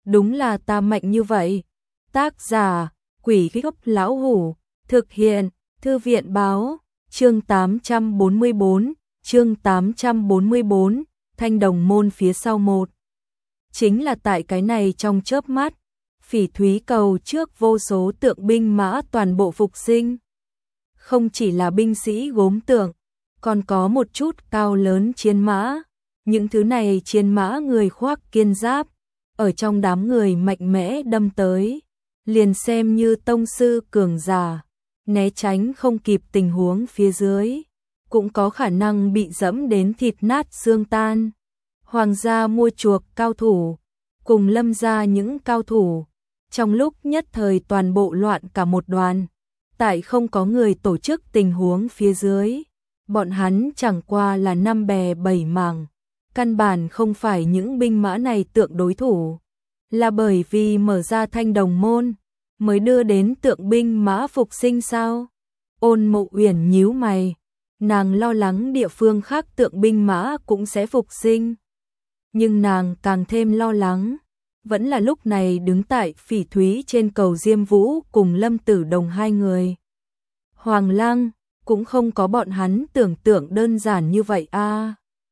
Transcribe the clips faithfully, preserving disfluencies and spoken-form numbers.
đúng là ta mạnh như vậy. Tác giả, Quỷ Gốc Lão Hủ, thực hiện, Thư viện Báo, chương tám trăm bốn mươi bốn, chương tám trăm bốn mươi bốn, Thanh Đồng Môn phía sau một. Chính là tại cái này trong chớp mắt, Phỉ Thúy Cầu trước vô số tượng binh mã toàn bộ phục sinh. Không chỉ là binh sĩ gốm tượng, còn có một chút cao lớn chiến mã. Những thứ này chiến mã người khoác kiên giáp, ở trong đám người mạnh mẽ đâm tới, liền xem như tông sư cường giả, né tránh không kịp tình huống phía dưới, cũng có khả năng bị dẫm đến thịt nát xương tan. Hoàng gia mua chuộc cao thủ, cùng Lâm gia những cao thủ, trong lúc nhất thời toàn bộ loạn cả một đoàn. Tại không có người tổ chức tình huống phía dưới, bọn hắn chẳng qua là năm bè bảy mảng, căn bản không phải những binh mã này tượng đối thủ, là bởi vì mở ra Thanh Đồng Môn mới đưa đến tượng binh mã phục sinh sao? Ôn Mộ Uyển nhíu mày, nàng lo lắng địa phương khác tượng binh mã cũng sẽ phục sinh, nhưng nàng càng thêm lo lắng vẫn là lúc này đứng tại Phỉ Thúy trên cầu Diêm Vũ cùng Lâm Tử Đồng hai người. Hoàng Lăng cũng không có bọn hắn tưởng tượng đơn giản như vậy a. À.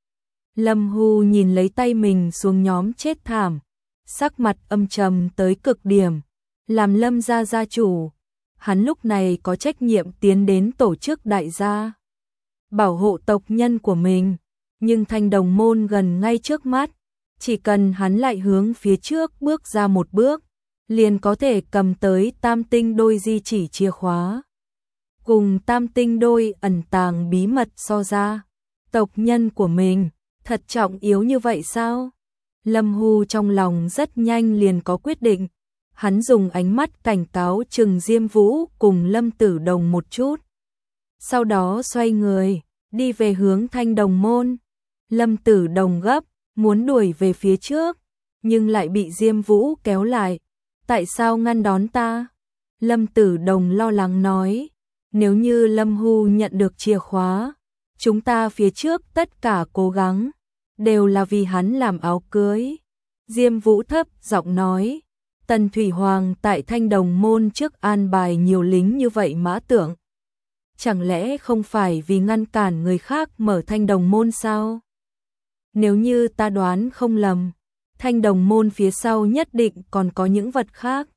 Lâm Hu nhìn lấy tay mình xuống nhóm chết thảm, sắc mặt âm trầm tới cực điểm, làm Lâm gia gia chủ, hắn lúc này có trách nhiệm tiến đến tổ chức đại gia, bảo hộ tộc nhân của mình, nhưng Thanh Đồng Môn gần ngay trước mắt, chỉ cần hắn lại hướng phía trước bước ra một bước, liền có thể cầm tới tam tinh đôi di chỉ chìa khóa. Cùng tam tinh đôi ẩn tàng bí mật so ra, tộc nhân của mình thật trọng yếu như vậy sao? Lâm Hu trong lòng rất nhanh liền có quyết định, hắn dùng ánh mắt cảnh cáo chừng Diêm Vũ cùng Lâm Tử Đồng một chút. Sau đó xoay người, đi về hướng Thanh Đồng Môn. Lâm Tử Đồng gấp, muốn đuổi về phía trước, nhưng lại bị Diêm Vũ kéo lại. Tại sao ngăn đón ta? Lâm Tử Đồng lo lắng nói, nếu như Lâm Hu nhận được chìa khóa, chúng ta phía trước tất cả cố gắng, đều là vì hắn làm áo cưới. Diêm Vũ thấp giọng nói, Tần Thủy Hoàng tại Thanh Đồng Môn trước an bài nhiều lính như vậy mã tượng. Chẳng lẽ không phải vì ngăn cản người khác mở Thanh Đồng Môn sao? Nếu như ta đoán không lầm, Thanh Đồng Môn phía sau nhất định còn có những vật khác.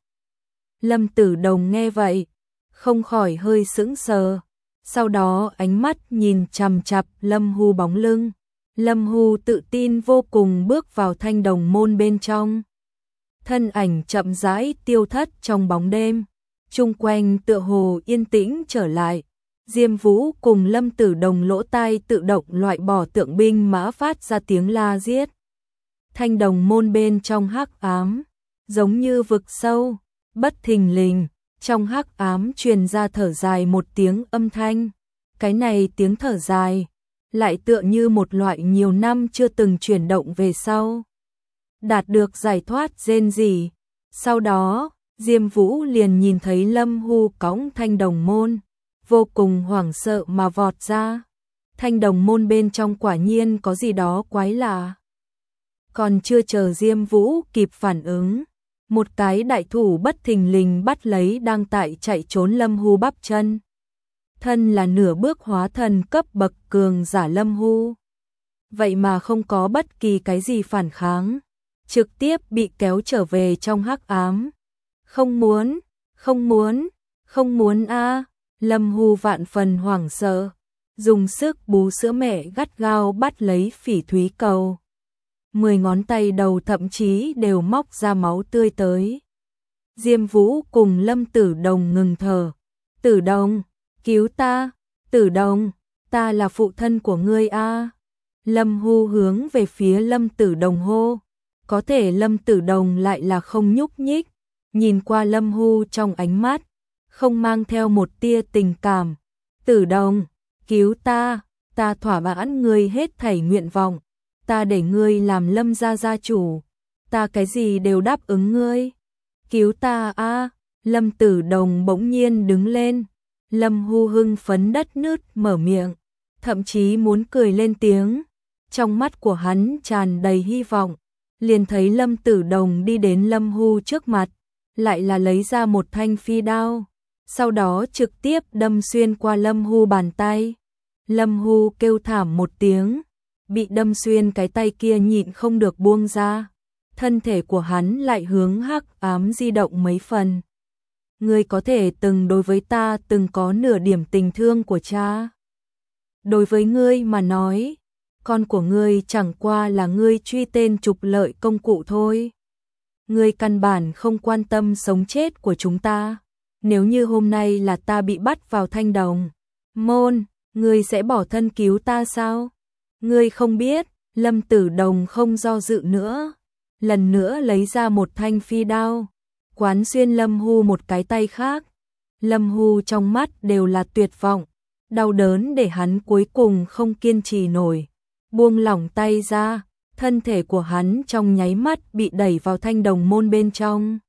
Lâm Tử Đồng nghe vậy, không khỏi hơi sững sờ, sau đó ánh mắt nhìn chằm chằm Lâm Hu bóng lưng. Lâm Hu tự tin vô cùng bước vào Thanh Đồng Môn bên trong. Thân ảnh chậm rãi tiêu thất trong bóng đêm, chung quanh tựa hồ yên tĩnh trở lại. Diêm Vũ cùng Lâm Tử Đồng lỗ tai tự động loại bỏ tượng binh mã phát ra tiếng la giết. Thanh Đồng Môn bên trong hắc ám, giống như vực sâu, bất thình lình, trong hắc ám truyền ra thở dài một tiếng âm thanh. Cái này tiếng thở dài lại tựa như một loại nhiều năm chưa từng chuyển động về sau, đạt được giải thoát rên rỉ. Sau đó, Diêm Vũ liền nhìn thấy Lâm Hu cõng Thanh Đồng Môn, vô cùng hoảng sợ mà vọt ra. Thanh Đồng Môn bên trong quả nhiên có gì đó quái lạ. Còn chưa chờ Diêm Vũ kịp phản ứng, một cái đại thủ bất thình lình bắt lấy đang tại chạy trốn Lâm Hu bắp chân. Thân là nửa bước hóa thần cấp bậc cường giả Lâm Hu, vậy mà không có bất kỳ cái gì phản kháng, trực tiếp bị kéo trở về trong hắc ám. Không muốn, không muốn, không muốn a. Lâm Hu vạn phần hoảng sợ, dùng sức bú sữa mẹ gắt gao bắt lấy Phỉ Thúy Cầu. Mười ngón tay đầu thậm chí đều móc ra máu tươi tới. Diêm Vũ cùng Lâm Tử Đồng ngừng thở. Tử Đồng, cứu ta, Tử Đồng, ta là phụ thân của ngươi a. Lâm Hu hướng về phía Lâm Tử Đồng hô, có thể Lâm Tử Đồng lại là không nhúc nhích, nhìn qua Lâm Hu trong ánh mắt, không mang theo một tia tình cảm. Tử Đồng, cứu ta, ta thỏa mãn ngươi hết thảy nguyện vọng, ta để ngươi làm Lâm gia gia chủ, ta cái gì đều đáp ứng ngươi. Cứu ta a. Lâm Tử Đồng bỗng nhiên đứng lên. Lâm Hu hưng phấn đất nứt mở miệng, thậm chí muốn cười lên tiếng. Trong mắt của hắn tràn đầy hy vọng. liền thấy Lâm Tử Đồng đi đến Lâm Hu trước mặt, lại là lấy ra một thanh phi đao, sau đó trực tiếp đâm xuyên qua Lâm Hu bàn tay. Lâm Hu kêu thảm một tiếng, bị đâm xuyên cái tay kia nhịn không được buông ra, thân thể của hắn lại hướng hắc ám di động mấy phần. Ngươi có thể từng đối với ta từng có nửa điểm tình thương của cha. Đối với ngươi mà nói, con của ngươi chẳng qua là ngươi truy tên trục lợi công cụ thôi. Ngươi căn bản không quan tâm sống chết của chúng ta. Nếu như hôm nay là ta bị bắt vào Thanh Đồng môn, ngươi sẽ bỏ thân cứu ta sao? Ngươi không biết, Lâm Tử Đồng không do dự nữa, lần nữa lấy ra một thanh phi đao, quán xuyên Lâm Hu một cái tay khác. Lâm Hu trong mắt đều là tuyệt vọng, đau đớn để hắn cuối cùng không kiên trì nổi, buông lỏng tay ra, thân thể của hắn trong nháy mắt bị đẩy vào Thanh Đồng môn bên trong.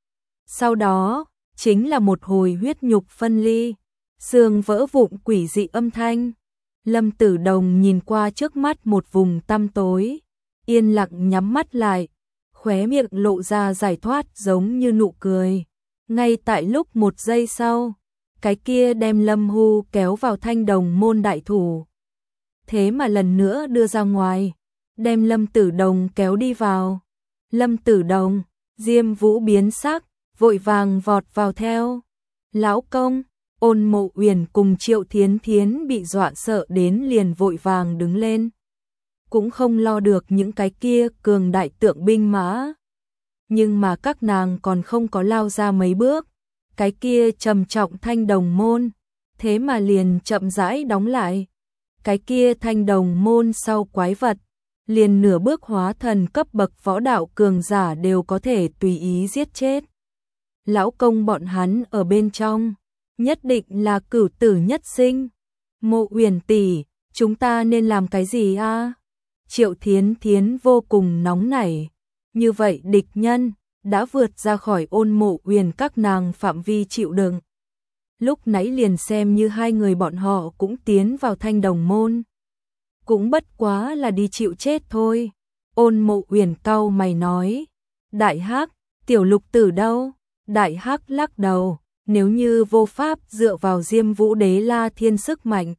Sau đó, chính là một hồi huyết nhục phân ly, xương vỡ vụn quỷ dị âm thanh. Lâm Tử Đồng nhìn qua trước mắt một vùng tăm tối, yên lặng nhắm mắt lại, khóe miệng lộ ra giải thoát giống như nụ cười. Ngay tại lúc một giây sau, cái kia đem Lâm Hu kéo vào Thanh Đồng môn đại thủ, thế mà lần nữa đưa ra ngoài, đem Lâm Tử Đồng kéo đi vào. Lâm Tử Đồng, Diêm Vũ biến sắc, vội vàng vọt vào theo. Lão công, Ôn Mộ Uyển cùng Triệu Thiến Thiến bị dọa sợ đến liền vội vàng đứng lên, cũng không lo được những cái kia cường đại tượng binh mã. Nhưng mà các nàng còn không có lao ra mấy bước, cái kia trầm trọng Thanh Đồng môn, thế mà liền chậm rãi đóng lại. Cái kia Thanh Đồng môn sau quái vật, liền nửa bước hóa thần cấp bậc võ đạo cường giả đều có thể tùy ý giết chết. Lão công bọn hắn ở bên trong, nhất định là cửu tử nhất sinh. Mộ Uyển tỷ, chúng ta nên làm cái gì a? Triệu Thiến Thiến vô cùng nóng nảy, như vậy địch nhân đã vượt ra khỏi Ôn Mộ Uyển các nàng phạm vi chịu đựng. Lúc nãy liền xem như hai người bọn họ cũng tiến vào Thanh Đồng môn, cũng bất quá là đi chịu chết thôi. Ôn Mộ Uyển cau mày nói, Đại Hắc, Tiểu Lục Tử đâu? Đại Hắc lắc đầu, nếu như vô pháp dựa vào Diêm Vũ Đế La Thiên sức mạnh,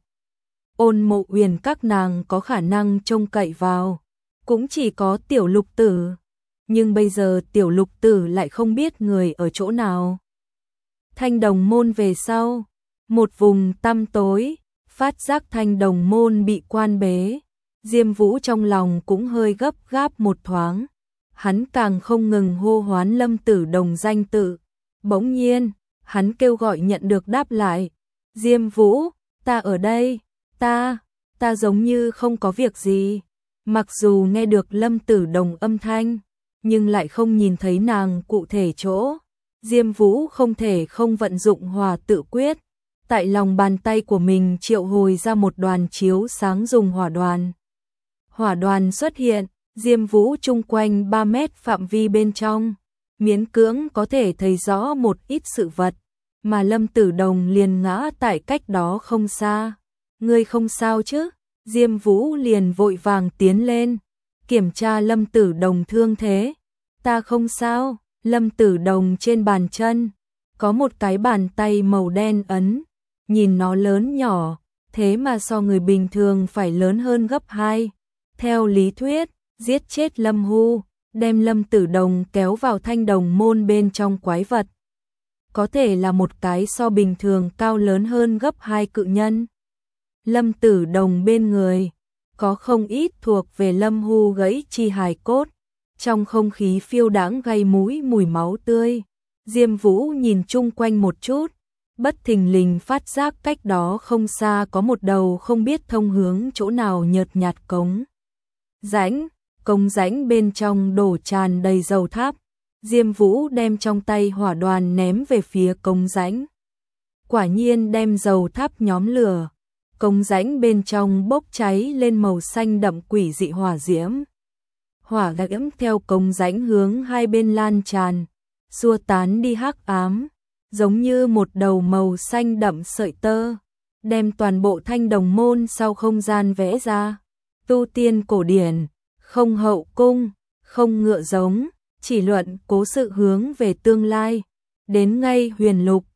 Ôn Mộ Uyển các nàng có khả năng trông cậy vào, cũng chỉ có Tiểu Lục Tử. Nhưng bây giờ Tiểu Lục Tử lại không biết người ở chỗ nào. Thanh Đồng môn về sau, một vùng tăm tối, phát giác Thanh Đồng môn bị quan bế, Diêm Vũ trong lòng cũng hơi gấp gáp một thoáng. Hắn càng không ngừng hô hoán Lâm Tử Đồng danh tự. Bỗng nhiên, hắn kêu gọi nhận được đáp lại. Diêm Vũ, ta ở đây, ta, ta giống như không có việc gì. Mặc dù nghe được Lâm Tử Đồng âm thanh, nhưng lại không nhìn thấy nàng cụ thể chỗ. Diêm Vũ không thể không vận dụng Hỏa Tự Quyết, tại lòng bàn tay của mình triệu hồi ra một đoàn chiếu sáng dùng hỏa đoàn. Hỏa đoàn xuất hiện, Diêm Vũ chung quanh ba mét phạm vi bên trong, miễn cưỡng có thể thấy rõ một ít sự vật, mà Lâm Tử Đồng liền ngã tại cách đó không xa. Ngươi không sao chứ? Diêm Vũ liền vội vàng tiến lên, kiểm tra Lâm Tử Đồng thương thế. Ta không sao. Lâm Tử Đồng trên bàn chân có một cái bàn tay màu đen ấn, nhìn nó lớn nhỏ, thế mà so người bình thường phải lớn hơn gấp hai. Theo lý thuyết, giết chết Lâm Hu, đem Lâm Tử Đồng kéo vào Thanh Đồng môn bên trong quái vật, có thể là một cái so bình thường cao lớn hơn gấp hai cự nhân. Lâm Tử Đồng bên người có không ít thuộc về Lâm Hu gãy chi hài cốt, trong không khí phiêu đãng gây mũi mùi máu tươi. Diêm Vũ nhìn chung quanh một chút, bất thình lình phát giác cách đó không xa có một đầu không biết thông hướng chỗ nào nhợt nhạt cống rãnh, cống rãnh bên trong đổ tràn đầy dầu tháp. Diêm Vũ đem trong tay hỏa đoàn ném về phía cống rãnh, quả nhiên đem dầu tháp nhóm lửa, cống rãnh bên trong bốc cháy lên màu xanh đậm quỷ dị hỏa diễm. Hỏa diễm theo cống rãnh hướng hai bên lan tràn, xua tán đi hắc ám, giống như một đầu màu xanh đậm sợi tơ, đem toàn bộ Thanh Đồng môn sau không gian vẽ ra. Tu tiên cổ điển, không hậu cung, không ngựa giống, chỉ luận cố sự hướng về tương lai. Đến ngay huyền lục,